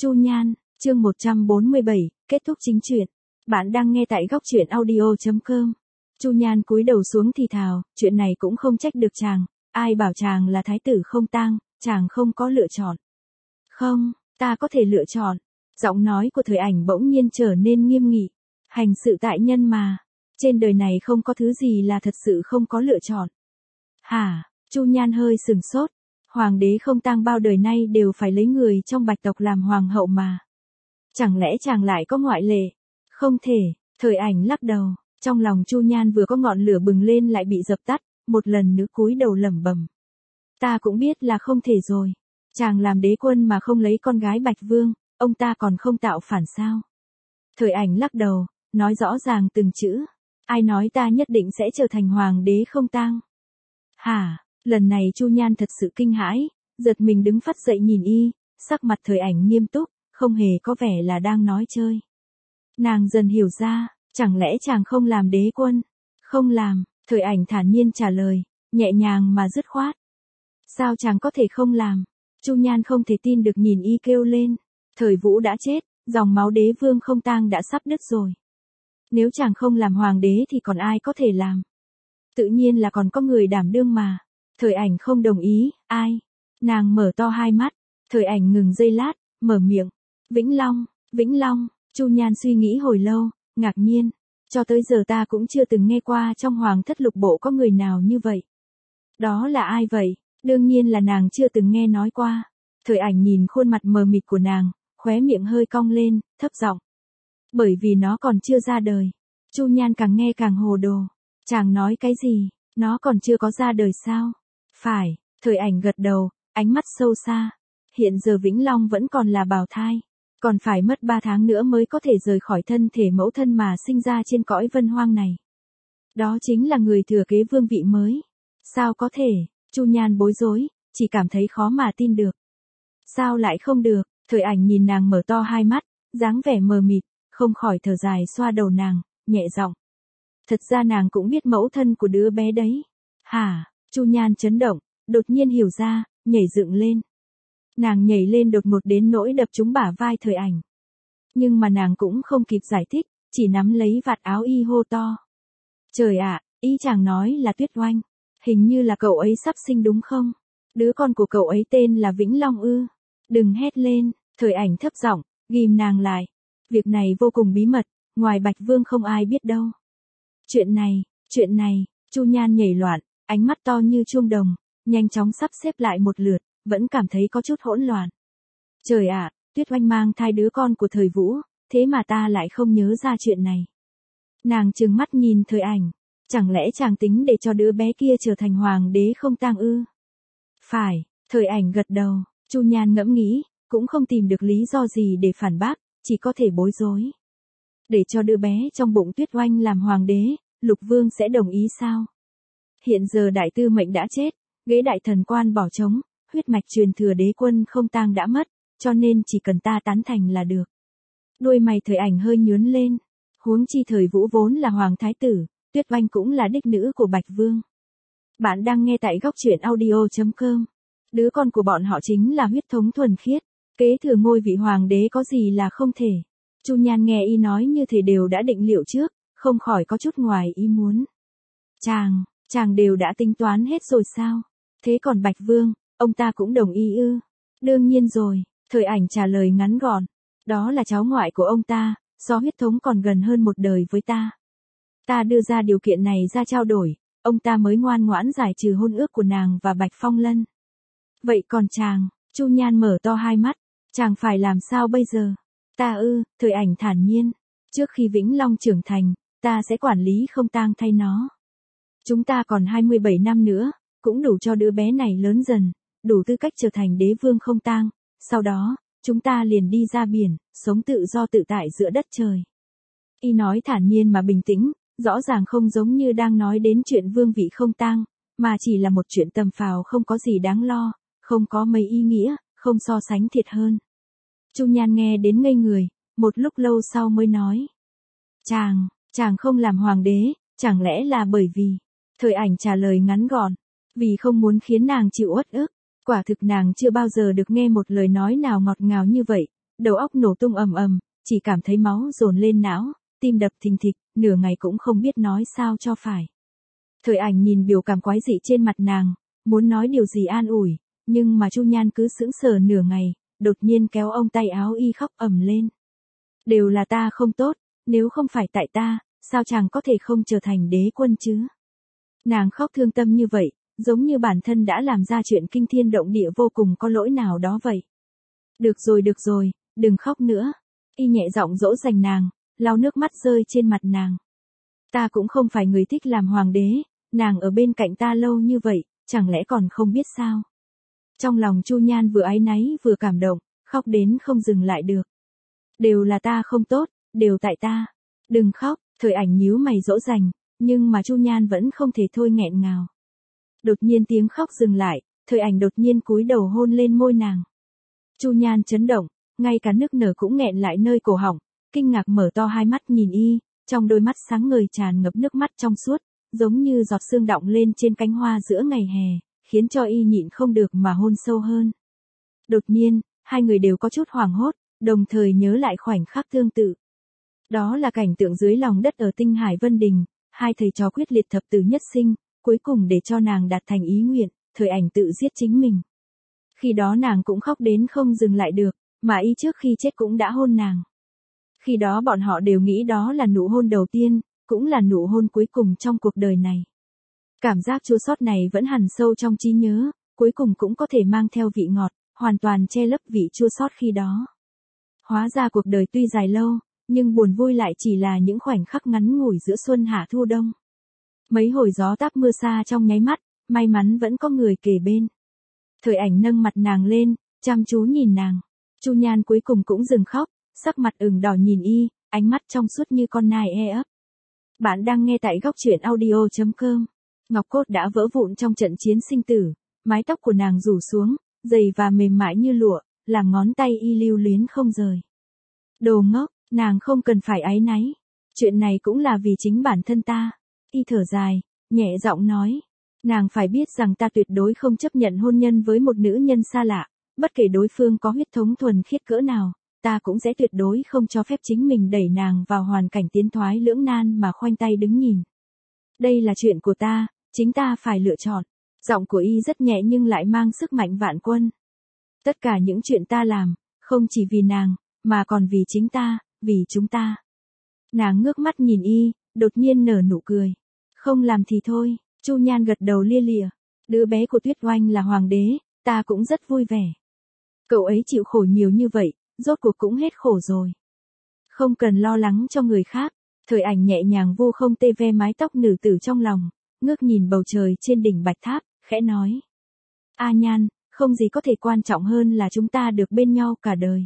Chu Nhan, chương 147, kết thúc chính truyện. Bạn đang nghe tại góc truyện audio.com. Chu Nhan cúi đầu xuống thì thào, chuyện này cũng không trách được chàng, ai bảo chàng là thái tử không tang, chàng không có lựa chọn. Không, ta có thể lựa chọn. Giọng nói của Thời Ảnh bỗng nhiên trở nên nghiêm nghị. Hành sự tại nhân mà. Trên đời này không có thứ gì là thật sự không có lựa chọn. Hả? Chu Nhan hơi sừng sốt. Hoàng đế không tang bao đời nay đều phải lấy người trong Bạch tộc làm hoàng hậu mà. Chẳng lẽ chàng lại có ngoại lệ? Không thể. Thời Ảnh lắc đầu. Trong lòng Chu Nhan vừa có ngọn lửa bừng lên lại bị dập tắt, một lần nữa cúi đầu lẩm bẩm. Ta cũng biết là không thể rồi. Chàng làm đế quân mà không lấy con gái Bạch Vương, ông ta còn không tạo phản sao? Thời Ảnh lắc đầu, nói rõ ràng từng chữ. Ai nói ta nhất định sẽ trở thành hoàng đế không tang? Hả? Lần này Chu Nhan thật sự kinh hãi, giật mình đứng phắt dậy nhìn y, sắc mặt Thời Ảnh nghiêm túc, không hề có vẻ là đang nói chơi. Nàng dần hiểu ra, chẳng lẽ chàng không làm đế quân? Không làm, Thời Ảnh thản nhiên trả lời, nhẹ nhàng mà dứt khoát. Sao chàng có thể không làm? Chu Nhan không thể tin được nhìn y kêu lên. Thời Vũ đã chết, dòng máu đế vương không tang đã sắp đứt rồi. Nếu chàng không làm hoàng đế thì còn ai có thể làm? Tự nhiên là còn có người đảm đương mà. Thời Ảnh không đồng ý, ai? Nàng mở to hai mắt, Thời Ảnh ngừng giây lát, mở miệng. Vĩnh Long, Vĩnh Long, Chu Nhan suy nghĩ hồi lâu, ngạc nhiên. Cho tới giờ ta cũng chưa từng nghe qua trong hoàng thất lục bộ có người nào như vậy. Đó là ai vậy? Đương nhiên là nàng chưa từng nghe nói qua. Thời Ảnh nhìn khuôn mặt mờ mịt của nàng, khóe miệng hơi cong lên, thấp giọng. Bởi vì nó còn chưa ra đời. Chu Nhan càng nghe càng hồ đồ. Chàng nói cái gì? Nó còn chưa có ra đời sao? Phải, Thời Ảnh gật đầu, ánh mắt sâu xa. Hiện giờ Vĩnh Long vẫn còn là bào thai. Còn phải mất 3 tháng nữa mới có thể rời khỏi thân thể mẫu thân mà sinh ra trên cõi vân hoang này. Đó chính là người thừa kế vương vị mới. Sao có thể? Chu Nhan bối rối, chỉ cảm thấy khó mà tin được. Sao lại không được? Thời Ảnh nhìn nàng mở to hai mắt, dáng vẻ mờ mịt, không khỏi thở dài xoa đầu nàng, nhẹ giọng. Thật ra nàng cũng biết mẫu thân của đứa bé đấy. Hả? Chu Nhan chấn động, đột nhiên hiểu ra, nhảy dựng lên. Nàng nhảy lên đột ngột đến nỗi đập trúng bả vai Thời Ảnh. Nhưng mà nàng cũng không kịp giải thích, chỉ nắm lấy vạt áo y hô to. Trời ạ, ý chàng nói là Tuyết Oanh. Hình như là cậu ấy sắp sinh đúng không? Đứa con của cậu ấy tên là Vĩnh Long ư? Đừng hét lên, Thời Ảnh thấp giọng, ghim nàng lại. Việc này vô cùng bí mật, ngoài Bạch Vương không ai biết đâu. Chuyện này, Chu Nhan nhảy loạn, ánh mắt to như chuông đồng, nhanh chóng sắp xếp lại một lượt, vẫn cảm thấy có chút hỗn loạn. Trời ạ, Tuyết Oanh mang thai đứa con của Thời Vũ, thế mà ta lại không nhớ ra chuyện này. Nàng trừng mắt nhìn Thời Ảnh, chẳng lẽ chàng tính để cho đứa bé kia trở thành hoàng đế không tang ư? Phải, Thời Ảnh gật đầu, Chu Nhan ngẫm nghĩ, cũng không tìm được lý do gì để phản bác, chỉ có thể bối rối. Để cho đứa bé trong bụng Tuyết Oanh làm hoàng đế, Lục Vương sẽ đồng ý sao? Hiện giờ đại tư mệnh đã chết, ghế đại thần quan bỏ trống, huyết mạch truyền thừa đế quân không tang đã mất, cho nên chỉ cần ta tán thành là được. Đuôi mày Thời Ảnh hơi nhướng lên, huống chi Thời Vũ vốn là hoàng thái tử, Tuyết Oanh cũng là đích nữ của Bạch Vương. Bạn đang nghe tại góc truyện audio.com. Đứa con của bọn họ chính là huyết thống thuần khiết, kế thừa ngôi vị hoàng đế có gì là không thể. Chu Nhan nghe y nói như thể đều đã định liệu trước, không khỏi có chút ngoài ý muốn. Chàng đều đã tính toán hết rồi sao? Thế còn Bạch Vương, ông ta cũng đồng ý ư? Đương nhiên rồi, Thời Ảnh trả lời ngắn gọn. Đó là cháu ngoại của ông ta, so huyết thống còn gần hơn một đời với ta. Ta đưa ra điều kiện này ra trao đổi, ông ta mới ngoan ngoãn giải trừ hôn ước của nàng và Bạch Phong Lân. Vậy còn chàng? Chu Nhan mở to hai mắt, chàng phải làm sao bây giờ? Ta ư? Thời Ảnh thản nhiên. Trước khi Vĩnh Long trưởng thành, ta sẽ quản lý không tang thay nó. Chúng ta còn 27 năm nữa, cũng đủ cho đứa bé này lớn dần, đủ tư cách trở thành đế vương không tang. Sau đó, chúng ta liền đi ra biển, sống tự do tự tại giữa đất trời. Y nói thản nhiên mà bình tĩnh, rõ ràng không giống như đang nói đến chuyện vương vị không tang, mà chỉ là một chuyện tầm phào không có gì đáng lo, không có mấy ý nghĩa, không so sánh thiệt hơn. Chu Nhan nghe đến ngây người, một lúc lâu sau mới nói. Chàng không làm hoàng đế, chẳng lẽ là bởi vì... Thời Ảnh trả lời ngắn gọn, vì không muốn khiến nàng chịu uất ức. Quả thực nàng chưa bao giờ được nghe một lời nói nào ngọt ngào như vậy, đầu óc nổ tung ầm ầm, chỉ cảm thấy máu dồn lên não, tim đập thình thịch, nửa ngày cũng không biết nói sao cho phải. Thời Ảnh nhìn biểu cảm quái dị trên mặt nàng, muốn nói điều gì an ủi, nhưng mà Chu Nhan cứ sững sờ nửa ngày, đột nhiên kéo ông tay áo y khóc ầm lên. Đều là ta không tốt, nếu không phải tại ta, sao chàng có thể không trở thành đế quân chứ? Nàng khóc thương tâm như vậy, giống như bản thân đã làm ra chuyện kinh thiên động địa vô cùng có lỗi nào đó vậy. Được rồi, đừng khóc nữa. Y nhẹ giọng dỗ dành nàng, lau nước mắt rơi trên mặt nàng. Ta cũng không phải người thích làm hoàng đế, nàng ở bên cạnh ta lâu như vậy, chẳng lẽ còn không biết sao? Trong lòng Chu Nhan vừa áy náy vừa cảm động, khóc đến không dừng lại được. Đều là ta không tốt, đều tại ta. Đừng khóc, Thời Ảnh nhíu mày dỗ dành, nhưng mà Chu Nhan vẫn không thể thôi nghẹn ngào. Đột nhiên tiếng khóc dừng lại, Thời Ảnh đột nhiên cúi đầu hôn lên môi nàng. Chu Nhan chấn động, ngay cả nức nở cũng nghẹn lại nơi cổ họng, kinh ngạc mở to hai mắt nhìn y, trong đôi mắt sáng ngời tràn ngập nước mắt trong suốt, giống như giọt sương đọng lên trên cánh hoa giữa ngày hè, khiến cho y nhịn không được mà hôn sâu hơn. Đột nhiên, hai người đều có chút hoảng hốt, đồng thời nhớ lại khoảnh khắc tương tự. Đó là cảnh tượng dưới lòng đất ở Tinh Hải Vân Đình, hai thầy trò quyết liệt thập tử nhất sinh, cuối cùng để cho nàng đạt thành ý nguyện, Thời Ảnh tự giết chính mình. Khi đó nàng cũng khóc đến không dừng lại được, mà y trước khi chết cũng đã hôn nàng. Khi đó bọn họ đều nghĩ đó là nụ hôn đầu tiên, cũng là nụ hôn cuối cùng trong cuộc đời này. Cảm giác chua xót này vẫn hằn sâu trong trí nhớ, cuối cùng cũng có thể mang theo vị ngọt, hoàn toàn che lấp vị chua xót khi đó. Hóa ra cuộc đời tuy dài lâu, nhưng buồn vui lại chỉ là những khoảnh khắc ngắn ngủi giữa xuân hạ thu đông. Mấy hồi gió táp mưa xa trong nháy mắt, may mắn vẫn có người kề bên. Thời Ảnh nâng mặt nàng lên, chăm chú nhìn nàng. Chu Nhan cuối cùng cũng dừng khóc, sắc mặt ửng đỏ nhìn y, ánh mắt trong suốt như con nai e ấp. Bạn đang nghe tại góc truyện audio.com. Ngọc cốt đã vỡ vụn trong trận chiến sinh tử, mái tóc của nàng rủ xuống, dày và mềm mại như lụa, làm ngón tay y lưu luyến không rời. Đồ ngốc, nàng không cần phải áy náy. Chuyện này cũng là vì chính bản thân ta. Y thở dài, nhẹ giọng nói. Nàng phải biết rằng ta tuyệt đối không chấp nhận hôn nhân với một nữ nhân xa lạ, bất kể đối phương có huyết thống thuần khiết cỡ nào, ta cũng sẽ tuyệt đối không cho phép chính mình đẩy nàng vào hoàn cảnh tiến thoái lưỡng nan mà khoanh tay đứng nhìn. Đây là chuyện của ta, chính ta phải lựa chọn. Giọng của y rất nhẹ nhưng lại mang sức mạnh vạn quân. Tất cả những chuyện ta làm, không chỉ vì nàng, mà còn vì chính ta, vì chúng ta. Nàng ngước mắt nhìn y, đột nhiên nở nụ cười. Không làm thì thôi. Chu Nhan gật đầu lia lịa. Đứa bé của Tuyết Oanh là hoàng đế, ta cũng rất vui vẻ. Cậu ấy chịu khổ nhiều như vậy, rốt cuộc cũng hết khổ rồi. Không cần lo lắng cho người khác. Thời Ảnh nhẹ nhàng vu không tê ve mái tóc nữ tử trong lòng, ngước nhìn bầu trời trên đỉnh Bạch Tháp, khẽ nói. A Nhan, không gì có thể quan trọng hơn là chúng ta được bên nhau cả đời.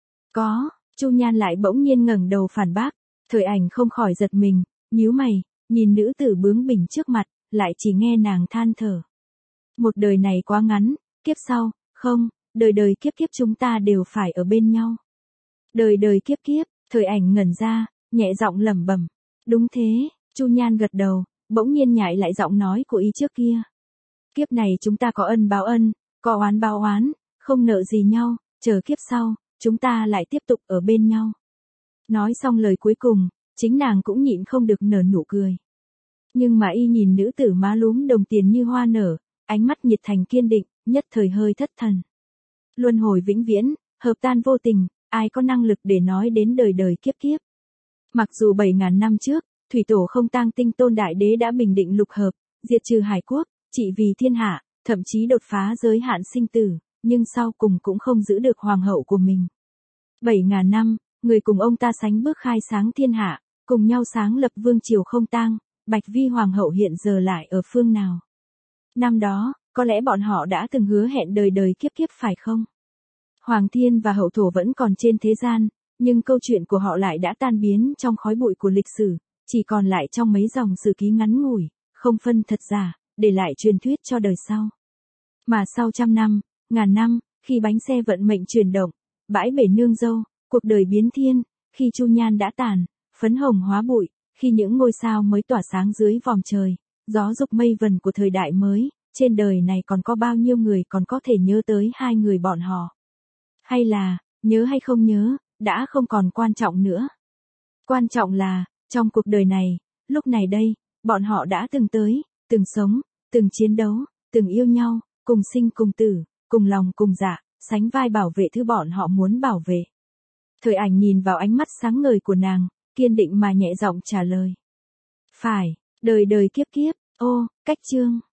Có, Chu Nhan lại bỗng nhiên ngẩng đầu phản bác. Thời Ảnh không khỏi giật mình, nhíu mày, nhìn nữ tử bướng bỉnh trước mặt, lại chỉ nghe nàng than thở. Một đời này quá ngắn, kiếp sau, không, đời đời kiếp kiếp chúng ta đều phải ở bên nhau. Đời đời kiếp kiếp, Thời Ảnh ngẩn ra, nhẹ giọng lẩm bẩm. Đúng thế, Chu Nhan gật đầu, bỗng nhiên nhại lại giọng nói của y trước kia. Kiếp này chúng ta có ân báo ân, có oán báo oán, không nợ gì nhau, chờ kiếp sau, chúng ta lại tiếp tục ở bên nhau. Nói xong lời cuối cùng, chính nàng cũng nhịn không được nở nụ cười. Nhưng mà y nhìn nữ tử má lúm đồng tiền như hoa nở, ánh mắt nhiệt thành kiên định, nhất thời hơi thất thần. Luân hồi vĩnh viễn, hợp tan vô tình, ai có năng lực để nói đến đời đời kiếp kiếp. Mặc dù 7.000 năm trước, thủy tổ Không Tang Tinh Tôn Đại Đế đã bình định lục hợp, diệt trừ hải quốc, trị vì thiên hạ, thậm chí đột phá giới hạn sinh tử, nhưng sau cùng cũng không giữ được hoàng hậu của mình. 7.000 năm, người cùng ông ta sánh bước khai sáng thiên hạ, cùng nhau sáng lập vương triều Không Tang, Bạch Vi hoàng hậu hiện giờ lại ở phương nào? Năm đó, có lẽ bọn họ đã từng hứa hẹn đời đời kiếp kiếp phải không? Hoàng thiên và hậu thổ vẫn còn trên thế gian, nhưng câu chuyện của họ lại đã tan biến trong khói bụi của lịch sử, chỉ còn lại trong mấy dòng sử ký ngắn ngủi, không phân thật giả, để lại truyền thuyết cho đời sau. Mà sau 100 năm, ngàn năm, khi bánh xe vận mệnh chuyển động, bãi bể nương dâu, cuộc đời biến thiên, khi Chu Nhan đã tàn, phấn hồng hóa bụi, khi những ngôi sao mới tỏa sáng dưới vòm trời, gió dục mây vần của thời đại mới, trên đời này còn có bao nhiêu người còn có thể nhớ tới hai người bọn họ? Hay là, nhớ hay không nhớ, đã không còn quan trọng nữa. Quan trọng là, trong cuộc đời này, lúc này đây, bọn họ đã từng tới, từng sống, từng chiến đấu, từng yêu nhau, cùng sinh cùng tử, cùng lòng cùng dạ, sánh vai bảo vệ thứ bọn họ muốn bảo vệ. Thời Ảnh nhìn vào ánh mắt sáng ngời của nàng, kiên định mà nhẹ giọng trả lời. Phải, đời đời kiếp kiếp, ô, cách chương.